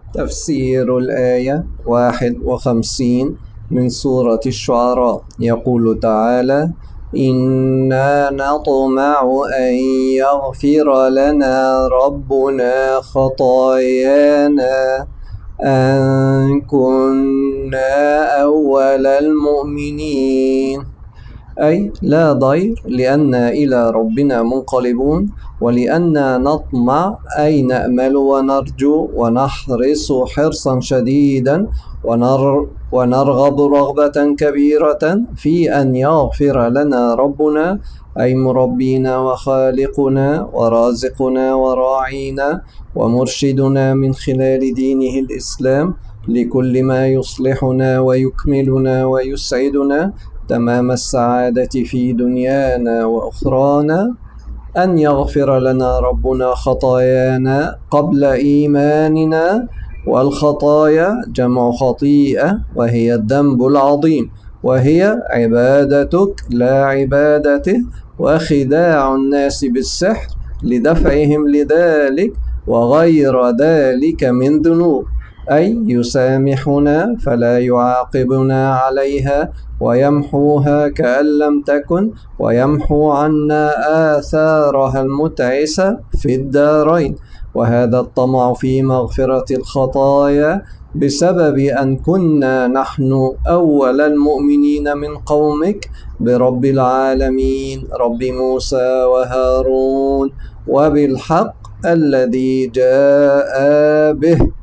تفسير الآية 51 من سورة الشعراء. يقول تعالى: إنا نطمع أن يغفر لنا ربنا خطايانا أن كنا أول المؤمنين. أي لا ضير، لأننا إلى ربنا منقلبون، ولأننا نطمع أي نأمل ونرجو ونحرص حرصا شديدا ونرغب رغبة كبيرة في أن يغفر لنا ربنا، أي مربينا وخالقنا ورازقنا وراعينا ومرشدنا من خلال دينه الإسلام لكل ما يصلحنا ويكملنا ويسعدنا تمام السعادة في دنيانا وأخرانا، أن يغفر لنا ربنا خطايانا قبل إيماننا. والخطايا جمع خطيئة، وهي الذنب العظيم، وهي عبادتك لا عبادته، وخداع الناس بالسحر لدفعهم لذلك وغير ذلك من ذنوب، أي يسامحنا فلا يعاقبنا عليها ويمحوها كأن لم تكن، ويمحو عنا آثارها المتعسة في الدارين. وهذا الطمع في مغفرة الخطايا بسبب أن كنا نحن أول المؤمنين من قومك برب العالمين رب موسى وهارون وبالحق الذي جاء به.